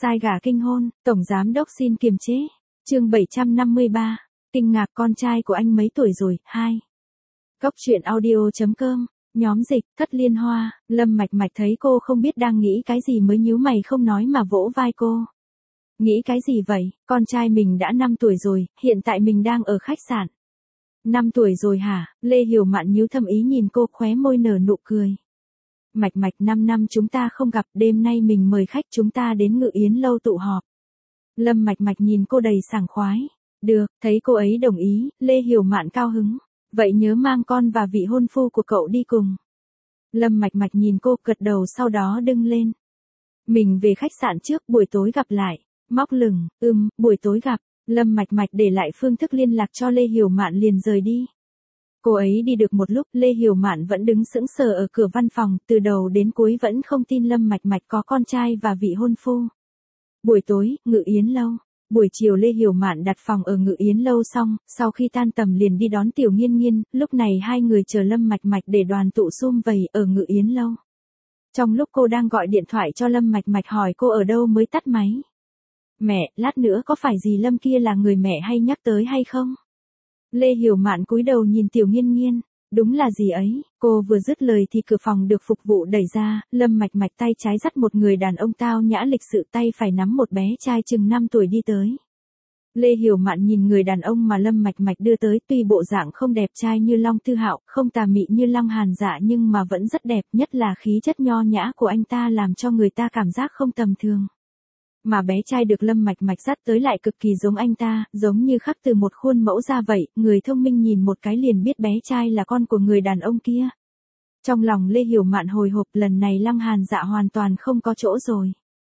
Sai gà kinh hôn, tổng giám đốc xin kiềm chế. Chương 753. Kinh ngạc con trai của anh mấy tuổi rồi? 2. Cốc truyện audio.com. Nhóm dịch, Thất Liên Hoa. Lâm Mạch Mạch thấy cô không biết đang nghĩ cái gì mới nhíu mày không nói mà vỗ vai cô. Nghĩ cái gì vậy? Con trai mình đã 5 tuổi rồi, hiện tại mình đang ở khách sạn. 5 tuổi rồi hả? Lê Hiểu Mạn nhíu thâm ý nhìn cô, khóe môi nở nụ cười. Mạch Mạch, 5 năm chúng ta không gặp, đêm nay mình mời khách chúng ta đến Ngự Yến lâu tụ họp. Lâm Mạch Mạch nhìn cô đầy sảng khoái. Được, thấy cô ấy đồng ý, Lê Hiểu Mạn cao hứng. Vậy nhớ mang con và vị hôn phu của cậu đi cùng. Lâm Mạch Mạch nhìn cô gật đầu sau đó đứng lên. Mình về khách sạn trước, buổi tối gặp lại. Móc lửng, buổi tối gặp. Lâm Mạch Mạch để lại phương thức liên lạc cho Lê Hiểu Mạn liền rời đi. Cô ấy đi được một lúc, Lê Hiểu Mạn vẫn đứng sững sờ ở cửa văn phòng, từ đầu đến cuối vẫn không tin Lâm Mạch Mạch có con trai và vị hôn phu. Buổi tối, Ngự Yến lâu. Buổi chiều Lê Hiểu Mạn đặt phòng ở Ngự Yến lâu xong, sau khi tan tầm liền đi đón Tiểu Nghiên Nghiên, lúc này hai người chờ Lâm Mạch Mạch để đoàn tụ sum vầy ở Ngự Yến lâu. Trong lúc cô đang gọi điện thoại cho Lâm Mạch Mạch hỏi cô ở đâu mới tắt máy. Mẹ, lát nữa có phải dì Lâm kia là người mẹ hay nhắc tới hay không? Lê Hiểu Mạn cúi đầu nhìn Tiểu Nghiên Nghiên. Đúng là dì ấy. Cô vừa dứt lời thì cửa phòng được phục vụ đẩy ra, Lâm Mạch Mạch tay trái dắt một người đàn ông tao nhã lịch sự, tay phải nắm một bé trai chừng 5 tuổi đi tới. Lê Hiểu Mạn nhìn người đàn ông mà Lâm Mạch Mạch đưa tới, tuy bộ dạng không đẹp trai như Long Tư Hạo, không tà mị như Long Hàn Dạ nhưng mà vẫn rất đẹp, nhất là khí chất nho nhã của anh ta làm cho người ta cảm giác không tầm thường. Mà bé trai được Lâm Mạch Mạch dắt tới lại cực kỳ giống anh ta, giống như khắc từ một khuôn mẫu ra vậy, người thông minh nhìn một cái liền biết bé trai là con của người đàn ông kia. Trong lòng Lê Hiểu Mạn hồi hộp, lần này Long Hàn Dạ hoàn toàn không có chỗ rồi.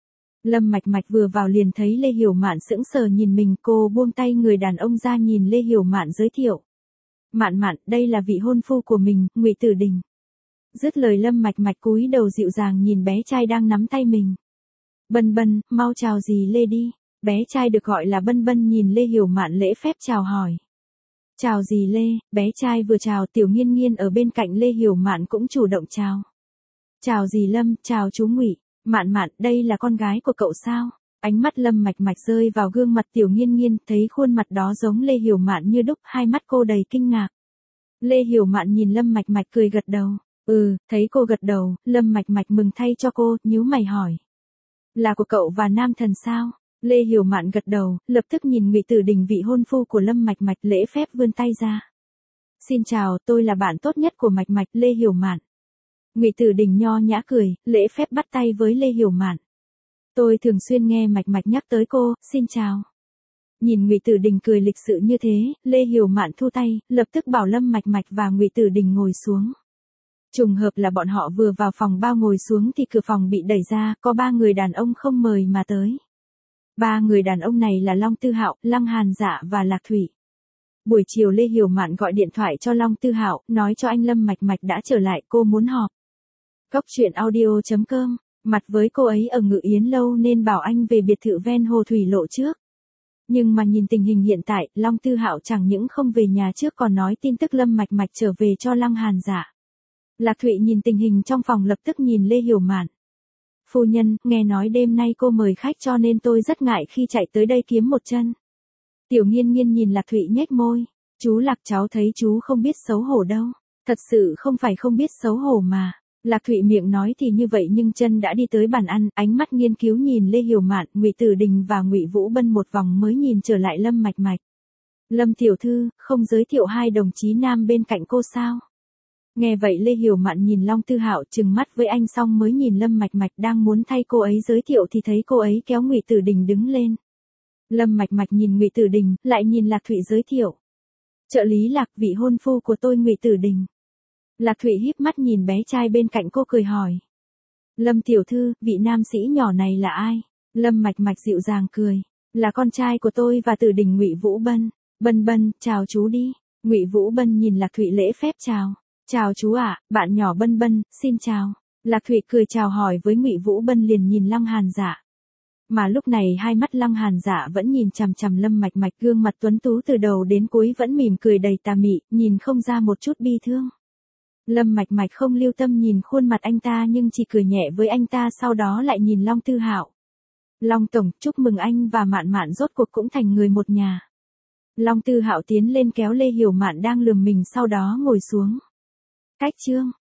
Lâm Mạch Mạch vừa vào liền thấy Lê Hiểu Mạn sững sờ nhìn mình, cô buông tay người đàn ông ra nhìn Lê Hiểu Mạn giới thiệu. Mạn Mạn, đây là vị hôn phu của mình, Ngụy Tử Đình. Dứt lời Lâm Mạch Mạch cúi đầu dịu dàng nhìn bé trai đang nắm tay mình. Bân Bân, mau chào dì Lê đi. Bé trai được gọi là Bân Bân nhìn Lê Hiểu Mạn lễ phép chào hỏi. Chào dì Lê. Bé trai vừa chào, Tiểu Nghiên Nghiên ở bên cạnh Lê Hiểu Mạn cũng chủ động chào. Chào dì Lâm, chào chú Ngụy. Mạn Mạn, đây là con gái của cậu sao? Ánh mắt Lâm Mạch Mạch rơi vào gương mặt Tiểu Nghiên Nghiên, thấy khuôn mặt đó giống Lê Hiểu Mạn như đúc, hai mắt cô đầy kinh ngạc. Lê Hiểu Mạn nhìn Lâm Mạch Mạch cười gật đầu. Thấy cô gật đầu, Lâm Mạch Mạch mừng thay cho cô, nhíu mày hỏi. Là của cậu và Nam Thần sao? Lê Hiểu Mạn gật đầu, lập tức nhìn Ngụy Tử Đình vị hôn phu của Lâm Mạch Mạch lễ phép vươn tay ra. Xin chào, tôi là bạn tốt nhất của Mạch Mạch, Lê Hiểu Mạn. Ngụy Tử Đình nho nhã cười, lễ phép bắt tay với Lê Hiểu Mạn. Tôi thường xuyên nghe Mạch Mạch nhắc tới cô, xin chào. Nhìn Ngụy Tử Đình cười lịch sự như thế, Lê Hiểu Mạn thu tay, lập tức bảo Lâm Mạch Mạch và Ngụy Tử Đình ngồi xuống. Trùng hợp là bọn họ vừa vào phòng bao ngồi xuống thì cửa phòng bị đẩy ra, có 3 người đàn ông không mời mà tới. 3 người đàn ông này là Long Tư Hạo, Long Hàn Dạ và Lạc Thủy. Buổi chiều Lê Hiểu Mạn gọi điện thoại cho Long Tư Hạo, nói cho anh Lâm Mạch Mạch đã trở lại, cô muốn họp. Cốc truyện audio.com. Mặt với cô ấy ở Ngự Yến lâu nên bảo anh về biệt thự ven hồ thủy lộ trước. Nhưng mà nhìn tình hình hiện tại, Long Tư Hạo chẳng những không về nhà trước còn nói tin tức Lâm Mạch Mạch trở về cho Long Hàn Dạ. Lạc Thụy nhìn tình hình trong phòng lập tức nhìn Lê Hiểu Mạn. Phu nhân, nghe nói đêm nay cô mời khách cho nên tôi rất ngại khi chạy tới đây kiếm một chân. Tiểu Nghiên Nghiên nhìn Lạc Thụy nhếch môi. Chú Lạc, cháu thấy chú không biết xấu hổ đâu. Thật sự không phải không biết xấu hổ mà. Lạc Thụy miệng nói thì như vậy nhưng chân đã đi tới bàn ăn, ánh mắt nghiên cứu nhìn Lê Hiểu Mạn, Ngụy Tử Đình và Ngụy Vũ Bân một vòng mới nhìn trở lại Lâm Mạch Mạch. Lâm tiểu thư, không giới thiệu hai đồng chí nam bên cạnh cô sao? Nghe vậy Lê Hiểu Mạn nhìn Long Tư Hạo trừng mắt với anh xong mới nhìn Lâm Mạch Mạch đang muốn thay cô ấy giới thiệu thì thấy cô ấy kéo Ngụy Tử Đình đứng lên. Lâm Mạch Mạch nhìn Ngụy Tử Đình, lại nhìn Lạc Thụy giới thiệu. Trợ lý Lạc, vị hôn phu của tôi Ngụy Tử Đình. Lạc Thụy híp mắt nhìn bé trai bên cạnh cô cười hỏi. Lâm tiểu thư, vị nam sĩ nhỏ này là ai? Lâm Mạch Mạch dịu dàng cười. Là con trai của tôi và Tử Đình Ngụy Vũ Bân. Bân Bân, chào chú đi. Ngụy Vũ Bân nhìn Lạc Thụy lễ phép chào. Chào chú ạ, bạn nhỏ Bân Bân, xin chào. Lạc Thụy cười chào hỏi với Ngụy Vũ Bân liền nhìn Long Hàn Dạ. Mà lúc này hai mắt Long Hàn Dạ vẫn nhìn chằm chằm Lâm Mạch Mạch, gương mặt tuấn tú từ đầu đến cuối vẫn mỉm cười đầy tà mị, nhìn không ra một chút bi thương. Lâm Mạch Mạch không lưu tâm nhìn khuôn mặt anh ta nhưng chỉ cười nhẹ với anh ta sau đó lại nhìn Long Tư Hạo. Long tổng, chúc mừng anh và Mạn Mạn rốt cuộc cũng thành người một nhà. Long Tư Hạo tiến lên kéo Lê Hiểu Mạn đang lườm mình sau đó ngồi xuống. Cách chương